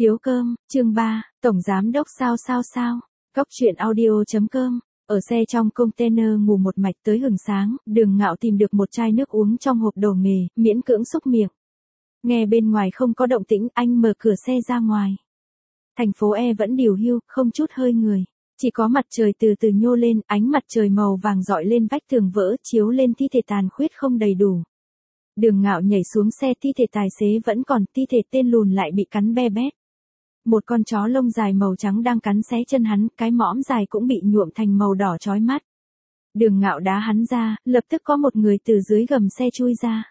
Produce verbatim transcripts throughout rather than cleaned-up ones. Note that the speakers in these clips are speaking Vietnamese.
Phiếu cơm, chương ba, Tổng Giám Đốc sao sao sao, Cóc truyện audio.com, ở xe trong container ngủ một mạch tới hừng sáng, Đường Ngạo tìm được một chai nước uống trong hộp đồ nghề, miễn cưỡng xúc miệng. Nghe bên ngoài không có động tĩnh, anh mở cửa xe ra ngoài. Thành phố E vẫn điều hưu, không chút hơi người. Chỉ có mặt trời từ từ nhô lên, ánh mặt trời màu vàng rọi lên vách tường vỡ, chiếu lên thi thể tàn khuyết không đầy đủ. Đường Ngạo nhảy xuống xe, thi thể tài xế vẫn còn, thi thể tên lùn lại bị cắn be bét. Một con chó lông dài màu trắng đang cắn xé chân hắn, cái mõm dài cũng bị nhuộm thành màu đỏ chói mắt. Đường Ngạo đá hắn ra, lập tức có một người từ dưới gầm xe chui ra.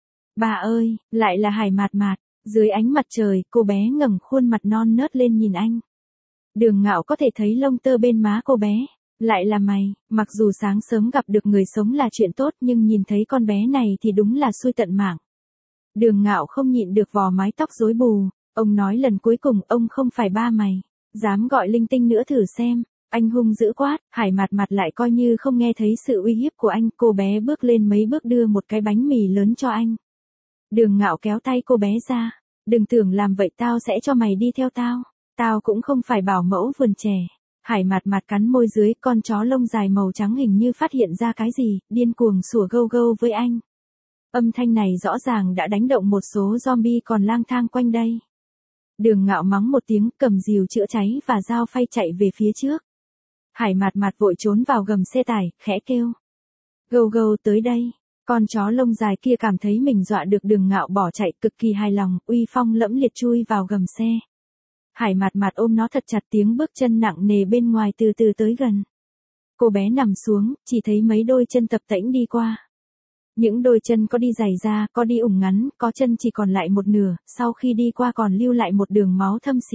Bà ơi, lại là Hải Mạt Mạt. Dưới ánh mặt trời, cô bé ngẩng khuôn mặt non nớt lên nhìn anh. Đường Ngạo có thể thấy lông tơ bên má cô bé. Lại là mày, mặc dù sáng sớm gặp được người sống là chuyện tốt nhưng nhìn thấy con bé này thì đúng là xui tận mạng. Đường Ngạo không nhịn được vò mái tóc rối bù. Ông nói lần cuối cùng ông không phải ba mày. Dám gọi linh tinh nữa thử xem. Anh hung dữ quát, Hải Mạt Mạt lại coi như không nghe thấy sự uy hiếp của anh. Cô bé bước lên mấy bước đưa một cái bánh mì lớn cho anh. Đường Ngạo kéo tay cô bé ra. Đừng tưởng làm vậy tao sẽ cho mày đi theo tao. Tao cũng không phải bảo mẫu vườn trẻ. Hải Mạt Mạt cắn môi dưới, con chó lông dài màu trắng hình như phát hiện ra cái gì, điên cuồng sủa gâu gâu với anh. Âm thanh này rõ ràng đã đánh động một số zombie còn lang thang quanh đây. Đường Ngạo mắng một tiếng, cầm rìu chữa cháy và dao phay chạy về phía trước. Hải Mạt Mạt vội trốn vào gầm xe tải, khẽ kêu. Gâu gâu tới đây. Con chó lông dài kia cảm thấy mình dọa được Đường Ngạo bỏ chạy, cực kỳ hài lòng, uy phong lẫm liệt chui vào gầm xe. Hải Mạt Mạt ôm nó thật chặt, tiếng bước chân nặng nề bên ngoài từ từ tới gần. Cô bé nằm xuống, chỉ thấy mấy đôi chân tập tễnh đi qua. Những đôi chân có đi giày da, có đi ủng ngắn, có chân chỉ còn lại một nửa, sau khi đi qua còn lưu lại một đường máu thâm xì.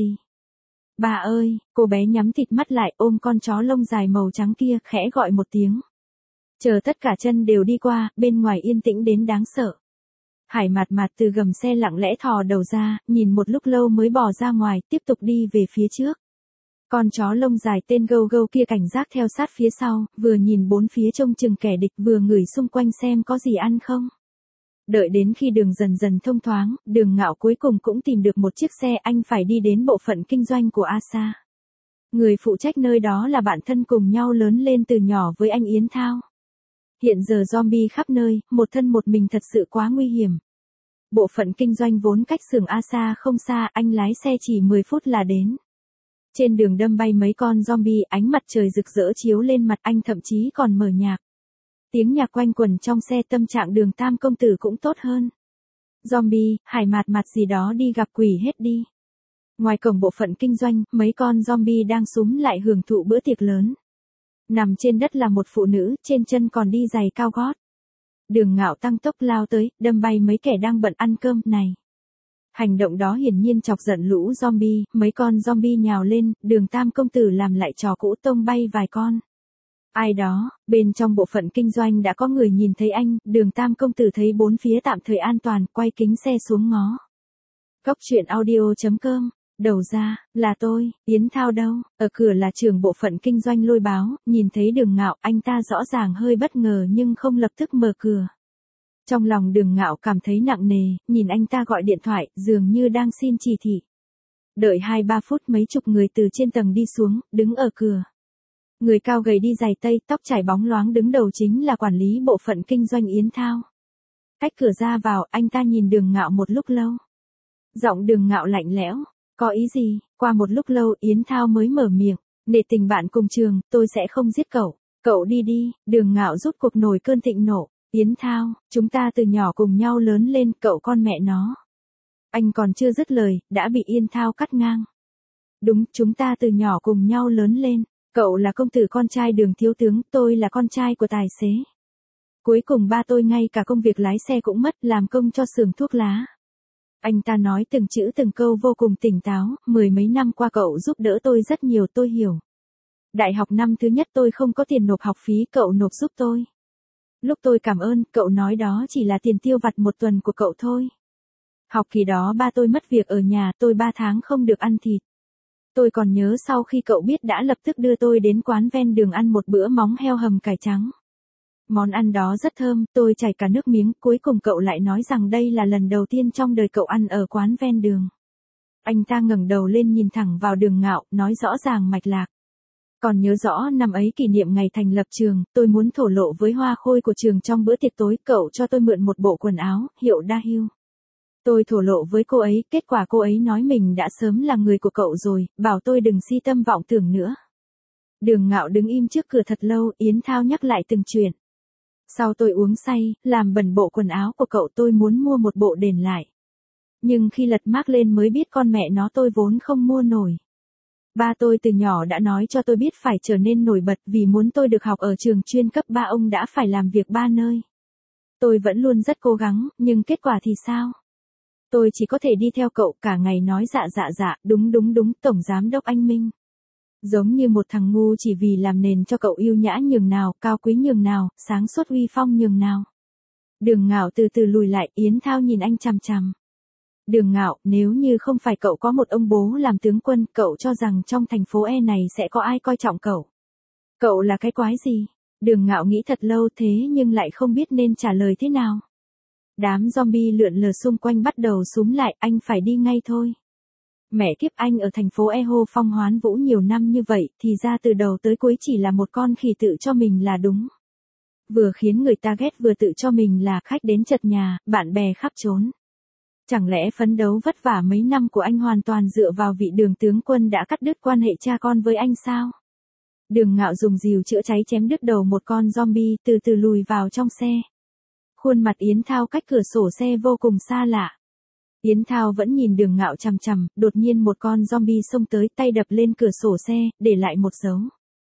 Bà ơi, cô bé nhắm thịt mắt lại ôm con chó lông dài màu trắng kia, khẽ gọi một tiếng. Chờ tất cả chân đều đi qua, bên ngoài yên tĩnh đến đáng sợ. Hải Mạt Mạt từ gầm xe lặng lẽ thò đầu ra, nhìn một lúc lâu mới bò ra ngoài, tiếp tục đi về phía trước. Con chó lông dài tên gâu gâu kia cảnh giác theo sát phía sau, vừa nhìn bốn phía trông chừng kẻ địch vừa ngửi xung quanh xem có gì ăn không. Đợi đến khi đường dần dần thông thoáng, Đường Ngạo cuối cùng cũng tìm được một chiếc xe, anh phải đi đến bộ phận kinh doanh của a ét a. Người phụ trách nơi đó là bạn thân cùng nhau lớn lên từ nhỏ với anh Yến Thao. Hiện giờ zombie khắp nơi, một thân một mình thật sự quá nguy hiểm. Bộ phận kinh doanh vốn cách xưởng a ét a không xa, anh lái xe chỉ mười phút là đến. Trên đường đâm bay mấy con zombie, ánh mặt trời rực rỡ chiếu lên mặt anh, thậm chí còn mở nhạc. Tiếng nhạc quanh quẩn trong xe, tâm trạng Đường Tam công tử cũng tốt hơn. Zombie, Hải Mạt Mạt gì đó đi gặp quỷ hết đi. Ngoài cổng bộ phận kinh doanh, mấy con zombie đang súm lại hưởng thụ bữa tiệc lớn. Nằm trên đất là một phụ nữ, trên chân còn đi giày cao gót. Đường Ngạo tăng tốc lao tới, đâm bay mấy kẻ đang bận ăn cơm này. Hành động đó hiển nhiên chọc giận lũ zombie, mấy con zombie nhào lên, Đường Tam công tử làm lại trò cũ, tông bay vài con. Ai đó, bên trong bộ phận kinh doanh đã có người nhìn thấy anh, Đường Tam công tử thấy bốn phía tạm thời an toàn, quay kính xe xuống ngó. Cóc truyện audio.com, đầu ra, là tôi, Yến Thao đâu, ở cửa là trưởng bộ phận kinh doanh Lôi báo, nhìn thấy Đường Ngạo, anh ta rõ ràng hơi bất ngờ nhưng không lập tức mở cửa. Trong lòng Đường Ngạo cảm thấy nặng nề, nhìn anh ta gọi điện thoại, dường như đang xin chỉ thị. Đợi hai ba phút mấy chục người từ trên tầng đi xuống, đứng ở cửa. Người cao gầy đi giày tây, tóc trải bóng loáng đứng đầu chính là quản lý bộ phận kinh doanh Yến Thao. Cách cửa ra vào, anh ta nhìn Đường Ngạo một lúc lâu. Giọng Đường Ngạo lạnh lẽo, có ý gì? Qua một lúc lâu Yến Thao mới mở miệng, nể tình bạn cùng trường, tôi sẽ không giết cậu. Cậu đi đi. Đường Ngạo rút cuộc nổi cơn thịnh nộ. Yến Thao, chúng ta từ nhỏ cùng nhau lớn lên, cậu con mẹ nó. Anh còn chưa dứt lời, đã bị Yến Thao cắt ngang. Đúng, chúng ta từ nhỏ cùng nhau lớn lên, cậu là công tử con trai Đường thiếu tướng, tôi là con trai của tài xế. Cuối cùng ba tôi ngay cả công việc lái xe cũng mất, làm công cho xưởng thuốc lá. Anh ta nói từng chữ từng câu vô cùng tỉnh táo, mười mấy năm qua cậu giúp đỡ tôi rất nhiều, tôi hiểu. Đại học năm thứ nhất tôi không có tiền nộp học phí, cậu nộp giúp tôi. Lúc tôi cảm ơn, cậu nói đó chỉ là tiền tiêu vặt một tuần của cậu thôi. Học kỳ đó ba tôi mất việc ở nhà, tôi ba tháng không được ăn thịt. Tôi còn nhớ sau khi cậu biết đã lập tức đưa tôi đến quán ven đường ăn một bữa móng heo hầm cải trắng. Món ăn đó rất thơm, tôi chảy cả nước miếng, cuối cùng cậu lại nói rằng đây là lần đầu tiên trong đời cậu ăn ở quán ven đường. Anh ta ngẩng đầu lên nhìn thẳng vào Đường Ngạo, nói rõ ràng mạch lạc. Còn nhớ rõ năm ấy kỷ niệm ngày thành lập trường, tôi muốn thổ lộ với hoa khôi của trường trong bữa tiệc tối, cậu cho tôi mượn một bộ quần áo, hiệu Daewoo. Tôi thổ lộ với cô ấy, kết quả cô ấy nói mình đã sớm là người của cậu rồi, bảo tôi đừng si tâm vọng tưởng nữa. Đường Ngạo đứng im trước cửa thật lâu, Yến Thao nhắc lại từng chuyện. Sau tôi uống say, làm bẩn bộ quần áo của cậu, tôi muốn mua một bộ đền lại. Nhưng khi lật mác lên mới biết con mẹ nó tôi vốn không mua nổi. Ba tôi từ nhỏ đã nói cho tôi biết phải trở nên nổi bật, vì muốn tôi được học ở trường chuyên cấp ba ông đã phải làm việc ba nơi. Tôi vẫn luôn rất cố gắng, nhưng kết quả thì sao? Tôi chỉ có thể đi theo cậu, cả ngày nói dạ dạ dạ, đúng đúng đúng, Tổng Giám đốc anh Minh. Giống như một thằng ngu chỉ vì làm nền cho cậu yêu nhã nhường nào, cao quý nhường nào, sáng suốt uy phong nhường nào. Đường Ngạo từ từ lùi lại, Yến Thao nhìn anh chằm chằm. Đường Ngạo, nếu như không phải cậu có một ông bố làm tướng quân, cậu cho rằng trong thành phố E này sẽ có ai coi trọng cậu? Cậu là cái quái gì? Đường Ngạo nghĩ thật lâu thế nhưng lại không biết nên trả lời thế nào. Đám zombie lượn lờ xung quanh bắt đầu xúm lại, anh phải đi ngay thôi. Mẹ kiếp, anh ở thành phố E hô phong hoán vũ nhiều năm như vậy, thì ra từ đầu tới cuối chỉ là một con khỉ tự cho mình là đúng. Vừa khiến người ta ghét vừa tự cho mình là khách đến chật nhà, bạn bè khắp trốn. Chẳng lẽ phấn đấu vất vả mấy năm của anh hoàn toàn dựa vào vị Đường tướng quân đã cắt đứt quan hệ cha con với anh sao? Đường Ngạo dùng rìu chữa cháy chém đứt đầu một con zombie, từ từ lùi vào trong xe. Khuôn mặt Yến Thao cách cửa sổ xe vô cùng xa lạ. Yến Thao vẫn nhìn Đường Ngạo chằm chằm, đột nhiên một con zombie xông tới, tay đập lên cửa sổ xe, để lại một dấu.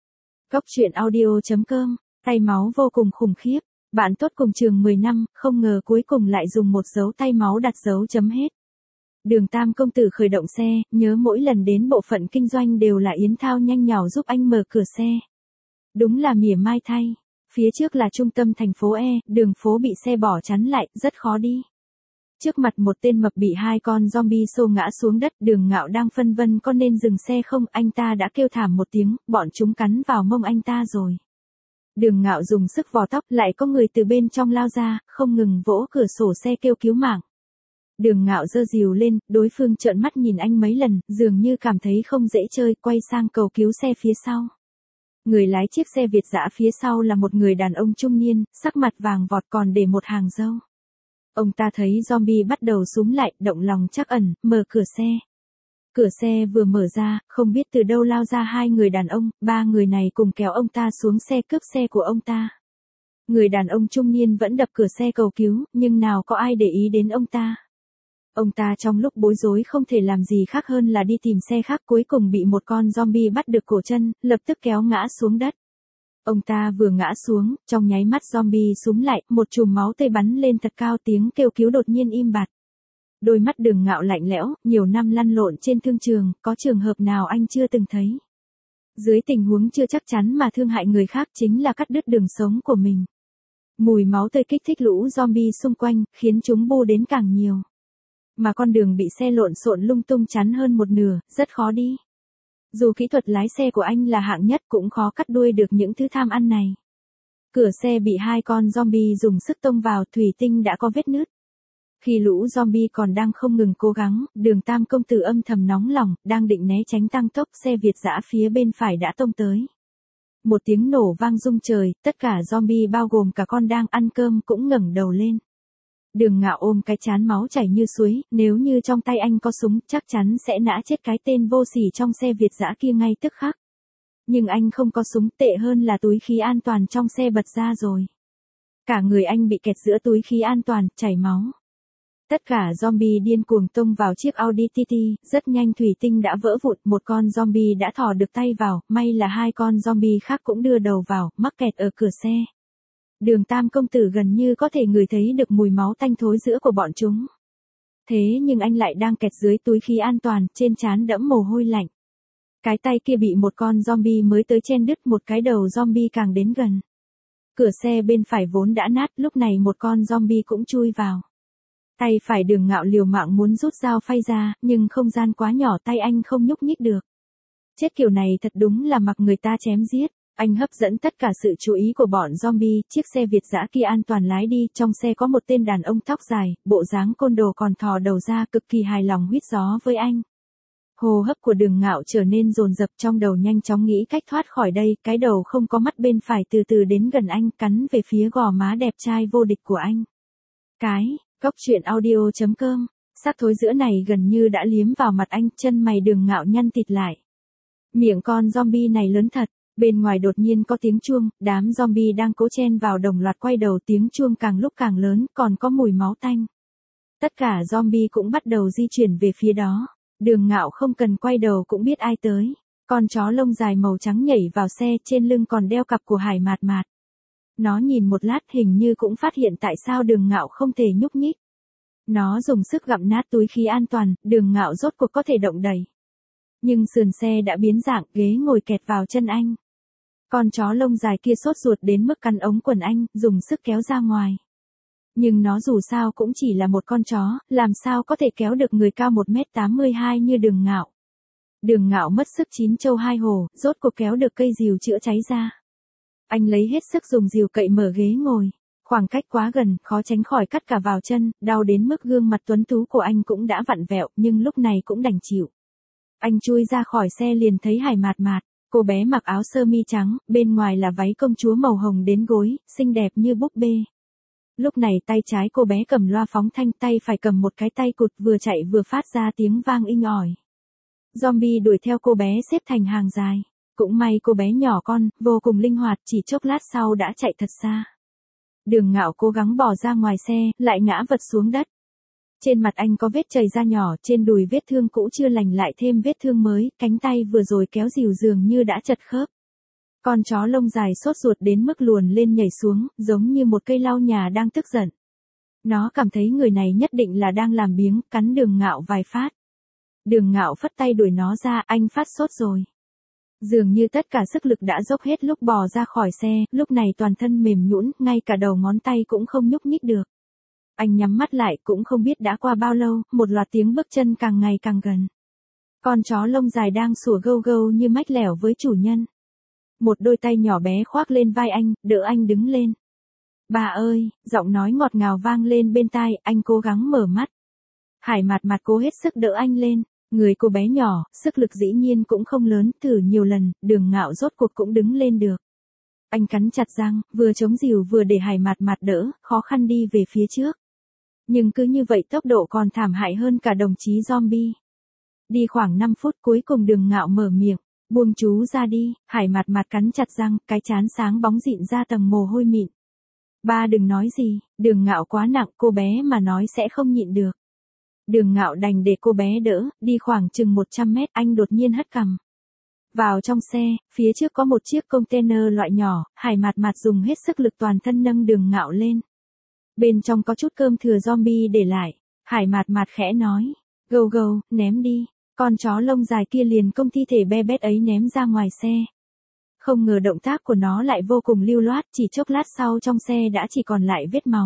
Cốc truyện audio chấm com, tay máu vô cùng khủng khiếp. Bạn tốt cùng trường mười năm, không ngờ cuối cùng lại dùng một dấu tay máu đặt dấu chấm hết. Đường Tam công tử khởi động xe, nhớ mỗi lần đến bộ phận kinh doanh đều là Yến Thao nhanh nhảu giúp anh mở cửa xe. Đúng là mỉa mai thay. Phía trước là trung tâm thành phố E, đường phố bị xe bỏ chắn lại, rất khó đi. Trước mặt một tên mập bị hai con zombie xô ngã xuống đất, Đường Ngạo đang phân vân có nên dừng xe không, anh ta đã kêu thảm một tiếng, bọn chúng cắn vào mông anh ta rồi. Đường Ngạo dùng sức vò tóc, lại có người từ bên trong lao ra, không ngừng vỗ cửa sổ xe kêu cứu mạng. Đường Ngạo giơ rìu lên, đối phương trợn mắt nhìn anh mấy lần, dường như cảm thấy không dễ chơi, quay sang cầu cứu xe phía sau. Người lái chiếc xe Việt dã phía sau là một người đàn ông trung niên, sắc mặt vàng vọt còn để một hàng râu. Ông ta thấy zombie bắt đầu xúm lại, động lòng trắc ẩn, mở cửa xe. Cửa xe vừa mở ra, không biết từ đâu lao ra hai người đàn ông, ba người này cùng kéo ông ta xuống xe cướp xe của ông ta. Người đàn ông trung niên vẫn đập cửa xe cầu cứu, nhưng nào có ai để ý đến ông ta. Ông ta trong lúc bối rối không thể làm gì khác hơn là đi tìm xe khác, cuối cùng bị một con zombie bắt được cổ chân, lập tức kéo ngã xuống đất. Ông ta vừa ngã xuống, trong nháy mắt zombie xúm lại, một chùm máu tươi bắn lên thật cao, tiếng kêu cứu đột nhiên im bặt. Đôi mắt Đường Ngạo lạnh lẽo, nhiều năm lăn lộn trên thương trường, có trường hợp nào anh chưa từng thấy. Dưới tình huống chưa chắc chắn mà thương hại người khác chính là cắt đứt đường sống của mình. Mùi máu tươi kích thích lũ zombie xung quanh, khiến chúng bu đến càng nhiều. Mà con đường bị xe lộn xộn lung tung chắn hơn một nửa, rất khó đi. Dù kỹ thuật lái xe của anh là hạng nhất cũng khó cắt đuôi được những thứ tham ăn này. Cửa xe bị hai con zombie dùng sức tông vào, thủy tinh đã có vết nứt. Khi lũ zombie còn đang không ngừng cố gắng, Đường Tam công tử âm thầm nóng lòng, đang định né tránh tăng tốc, xe Việt dã phía bên phải đã tông tới. Một tiếng nổ vang rung trời, tất cả zombie bao gồm cả con đang ăn cơm cũng ngẩng đầu lên. Đường Ngạo ôm cái chán máu chảy như suối, nếu như trong tay anh có súng, chắc chắn sẽ nã chết cái tên vô sỉ trong xe Việt dã kia ngay tức khắc. Nhưng anh không có súng, tệ hơn là túi khí an toàn trong xe bật ra rồi. Cả người anh bị kẹt giữa túi khí an toàn, chảy máu. Tất cả zombie điên cuồng tông vào chiếc Audi tê tê, rất nhanh thủy tinh đã vỡ vụn, một con zombie đã thò được tay vào, may là hai con zombie khác cũng đưa đầu vào, mắc kẹt ở cửa xe. Đường Tam công tử gần như có thể ngửi thấy được mùi máu tanh thối giữa của bọn chúng. Thế nhưng anh lại đang kẹt dưới túi khí an toàn, trên trán đẫm mồ hôi lạnh. Cái tay kia bị một con zombie mới tới chen đứt, một cái đầu zombie càng đến gần. Cửa xe bên phải vốn đã nát, lúc này một con zombie cũng chui vào. Tay phải Đường Ngạo liều mạng muốn rút dao phay ra, nhưng không gian quá nhỏ, tay anh không nhúc nhích được. Chết kiểu này thật đúng là mặc người ta chém giết. Anh hấp dẫn tất cả sự chú ý của bọn zombie, chiếc xe Việt dã kia an toàn lái đi, trong xe có một tên đàn ông tóc dài, bộ dáng côn đồ còn thò đầu ra, cực kỳ hài lòng huýt gió với anh. Hô hấp của Đường Ngạo trở nên dồn dập, trong đầu nhanh chóng nghĩ cách thoát khỏi đây, cái đầu không có mắt bên phải từ từ đến gần anh, cắn về phía gò má đẹp trai vô địch của anh. Cái, Cốc truyện audio chấm com, sắc thối giữa này gần như đã liếm vào mặt anh, chân mày Đường Ngạo nhăn tịt lại. Miệng con zombie này lớn thật, bên ngoài đột nhiên có tiếng chuông, đám zombie đang cố chen vào đồng loạt quay đầu, tiếng chuông càng lúc càng lớn, còn có mùi máu tanh. Tất cả zombie cũng bắt đầu di chuyển về phía đó. Đường Ngạo không cần quay đầu cũng biết ai tới. Con chó lông dài màu trắng nhảy vào xe, trên lưng còn đeo cặp của Hải Mạt Mạt. Nó nhìn một lát hình như cũng phát hiện tại sao Đường Ngạo không thể nhúc nhích. Nó dùng sức gặm nát túi khí an toàn, Đường Ngạo rốt cuộc có thể động đẩy. Nhưng sườn xe đã biến dạng, ghế ngồi kẹt vào chân anh. Con chó lông dài kia sốt ruột đến mức cắn ống quần anh, dùng sức kéo ra ngoài. Nhưng nó dù sao cũng chỉ là một con chó, làm sao có thể kéo được người cao một mét tám mươi hai như Đường Ngạo. Đường Ngạo mất sức chín châu hai hổ, rốt cuộc kéo được cây rìu chữa cháy ra. Anh lấy hết sức dùng rìu cậy mở ghế ngồi. Khoảng cách quá gần, khó tránh khỏi cắt cả vào chân, đau đến mức gương mặt tuấn tú của anh cũng đã vặn vẹo, nhưng lúc này cũng đành chịu. Anh chui ra khỏi xe liền thấy Hải Mạt Mạt, cô bé mặc áo sơ mi trắng, bên ngoài là váy công chúa màu hồng đến gối, xinh đẹp như búp bê. Lúc này tay trái cô bé cầm loa phóng thanh, tay phải cầm một cái tay cụt, vừa chạy vừa phát ra tiếng vang inh ỏi. Zombie đuổi theo cô bé xếp thành hàng dài. Cũng may cô bé nhỏ con, vô cùng linh hoạt, chỉ chốc lát sau đã chạy thật xa. Đường Ngạo cố gắng bỏ ra ngoài xe, lại ngã vật xuống đất. Trên mặt anh có vết chảy da nhỏ, trên đùi vết thương cũ chưa lành lại thêm vết thương mới, cánh tay vừa rồi kéo dìu dường như đã chật khớp. Con chó lông dài sốt ruột đến mức luồn lên nhảy xuống, giống như một cây lau nhà đang tức giận. Nó cảm thấy người này nhất định là đang làm biếng, cắn Đường Ngạo vài phát. Đường Ngạo phất tay đuổi nó ra, anh phát sốt rồi. Dường như tất cả sức lực đã dốc hết lúc bò ra khỏi xe, lúc này toàn thân mềm nhũn, ngay cả đầu ngón tay cũng không nhúc nhích được. Anh nhắm mắt lại, cũng không biết đã qua bao lâu, một loạt tiếng bước chân càng ngày càng gần. Con chó lông dài đang sủa gâu gâu như mách lẻo với chủ nhân. Một đôi tay nhỏ bé khoác lên vai anh, đỡ anh đứng lên. Bà ơi, giọng nói ngọt ngào vang lên bên tai, anh cố gắng mở mắt. Hải Mạt Mạt cố hết sức đỡ anh lên. Người cô bé nhỏ, sức lực dĩ nhiên cũng không lớn, thử nhiều lần, Đường Ngạo rốt cuộc cũng đứng lên được. Anh cắn chặt răng, vừa chống dìu vừa để Hải Mạt Mạt đỡ, khó khăn đi về phía trước. Nhưng cứ như vậy tốc độ còn thảm hại hơn cả đồng chí zombie. Đi khoảng năm phút cuối cùng Đường Ngạo mở miệng, buông chú ra đi, Hải Mạt Mạt cắn chặt răng, cái trán sáng bóng dịn ra tầng mồ hôi mịn. Ba đừng nói gì, Đường Ngạo quá nặng, cô bé mà nói sẽ không nhịn được. Đường Ngạo đành để cô bé đỡ, đi khoảng chừng một trăm mét, anh đột nhiên hất cằm. Vào trong xe, phía trước có một chiếc container loại nhỏ, Hải Mạt Mạt dùng hết sức lực toàn thân nâng Đường Ngạo lên. Bên trong có chút cơm thừa zombie để lại, Hải Mạt Mạt khẽ nói, gâu gâu, ném đi, con chó lông dài kia liền công thi thể be bét ấy ném ra ngoài xe. Không ngờ động tác của nó lại vô cùng lưu loát, chỉ chốc lát sau trong xe đã chỉ còn lại vết máu.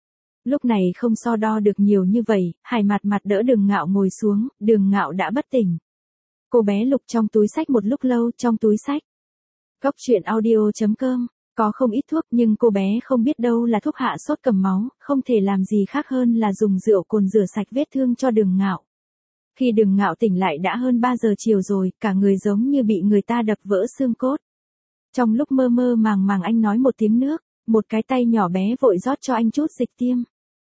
Lúc này không so đo được nhiều như vậy, Hải Mạt Mạt đỡ Đường Ngạo ngồi xuống, Đường Ngạo đã bất tỉnh. Cô bé lục trong túi xách một lúc lâu, trong túi xách. Cốc truyện audio chấm com, có không ít thuốc nhưng cô bé không biết đâu là thuốc hạ sốt cầm máu, không thể làm gì khác hơn là dùng rượu cồn rửa sạch vết thương cho Đường Ngạo. Khi Đường Ngạo tỉnh lại đã hơn ba giờ chiều rồi, cả người giống như bị người ta đập vỡ xương cốt. Trong lúc mơ mơ màng màng anh nói một tiếng nước, một cái tay nhỏ bé vội rót cho anh chút dịch tiêm.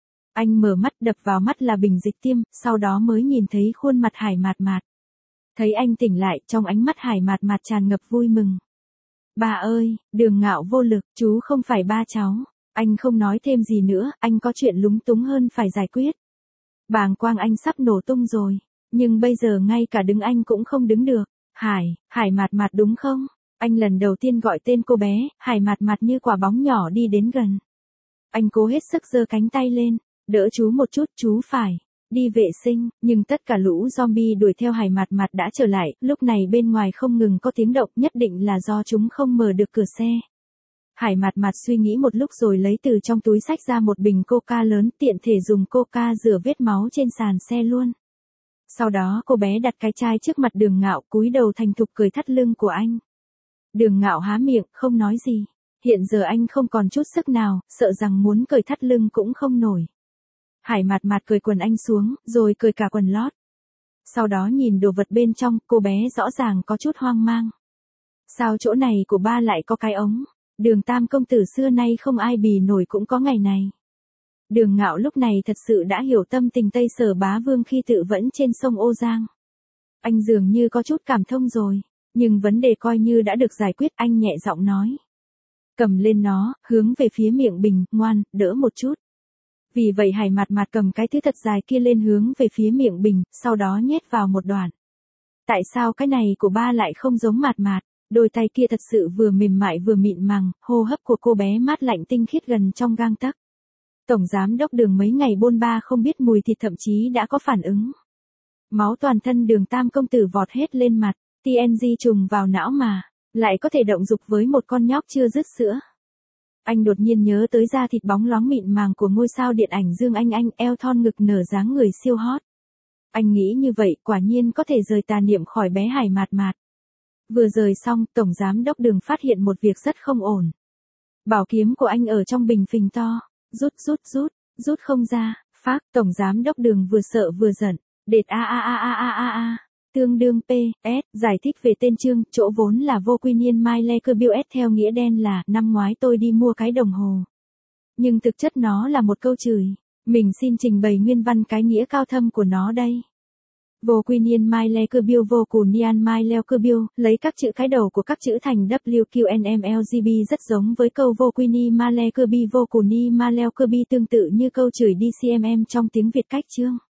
Anh mở mắt, đập vào mắt là bình dịch tiêm, sau đó mới nhìn thấy khuôn mặt Hải Mạt Mạt. Thấy anh tỉnh lại, trong ánh mắt Hải Mạt Mạt tràn ngập vui mừng. Bà ơi, Đường Ngạo vô lực, chú không phải ba cháu. Anh không nói thêm gì nữa, anh có chuyện lúng túng hơn phải giải quyết. Bàng quang anh sắp nổ tung rồi, nhưng bây giờ ngay cả đứng anh cũng không đứng được. Hải, Hải Mạt Mạt đúng không? Anh lần đầu tiên gọi tên cô bé, Hải Mạt Mạt như quả bóng nhỏ đi đến gần. Anh cố hết sức giơ cánh tay lên. Đỡ chú một chút, chú phải đi vệ sinh, nhưng tất cả lũ zombie đuổi theo Hải Mạt Mạt đã trở lại, lúc này bên ngoài không ngừng có tiếng động, nhất định là do chúng không mở được cửa xe. Hải Mạt Mạt suy nghĩ một lúc rồi lấy từ trong túi xách ra một bình coca lớn, tiện thể dùng coca rửa vết máu trên sàn xe luôn. Sau đó cô bé đặt cái chai trước mặt Đường Ngạo, cúi đầu thành thục cười thắt lưng của anh. Đường Ngạo há miệng, không nói gì. Hiện giờ anh không còn chút sức nào, sợ rằng muốn cởi thắt lưng cũng không nổi. Hải Mạt Mạt cởi quần anh xuống, rồi cởi cả quần lót. Sau đó nhìn đồ vật bên trong, cô bé rõ ràng có chút hoang mang. Sao chỗ này của ba lại có cái ống? Đường Tam công tử xưa nay không ai bì nổi cũng có ngày này. Đường Ngạo lúc này thật sự đã hiểu tâm tình Tây Sở Bá Vương khi tự vẫn trên sông Ô Giang. Anh dường như có chút cảm thông rồi, nhưng vấn đề coi như đã được giải quyết, anh nhẹ giọng nói. Cầm lên nó, hướng về phía miệng bình, ngoan, đỡ một chút. Vì vậy Hải Mạt Mạt cầm cái thứ thật dài kia lên hướng về phía miệng bình, sau đó nhét vào một đoạn. Tại sao cái này của ba lại không giống Mạt Mạt? Đôi tay kia thật sự vừa mềm mại vừa mịn màng, hô hấp của cô bé mát lạnh tinh khiết gần trong gang tấc. Tổng giám đốc Đường mấy ngày bôn ba không biết mùi thịt thậm chí đã có phản ứng. Máu toàn thân Đường Tam công tử vọt hết lên mặt, tê en giê trùng vào não mà, lại có thể động dục với một con nhóc chưa dứt sữa. Anh đột nhiên nhớ tới da thịt bóng loáng mịn màng của ngôi sao điện ảnh Dương Anh Anh, eo thon ngực nở dáng người siêu hot. Anh nghĩ như vậy quả nhiên có thể rời tà niệm khỏi bé Hải Mạt Mạt. Vừa rời xong, Tổng giám đốc Đường phát hiện một việc rất không ổn. Bảo kiếm của anh ở trong bình phình to, rút rút rút, rút không ra, phác, Tổng giám đốc Đường vừa sợ vừa giận, đệt a a a a a a a. Tương đương P S, giải thích về tên chương, chỗ vốn là vô quy niên My Lecker Bill S theo nghĩa đen là, năm ngoái tôi đi mua cái đồng hồ. Nhưng thực chất nó là một câu chửi, mình xin trình bày nguyên văn cái nghĩa cao thâm của nó đây. Vô quy niên My Lecker Bill vô cù nian My Lecker Bill, lấy các chữ cái đầu của các chữ thành W Q N M L G B rất giống với câu vô quy ni My Lecker Bill vô cù ni My Lecker Bill tương tự như câu chửi D C M M trong tiếng Việt cách chương.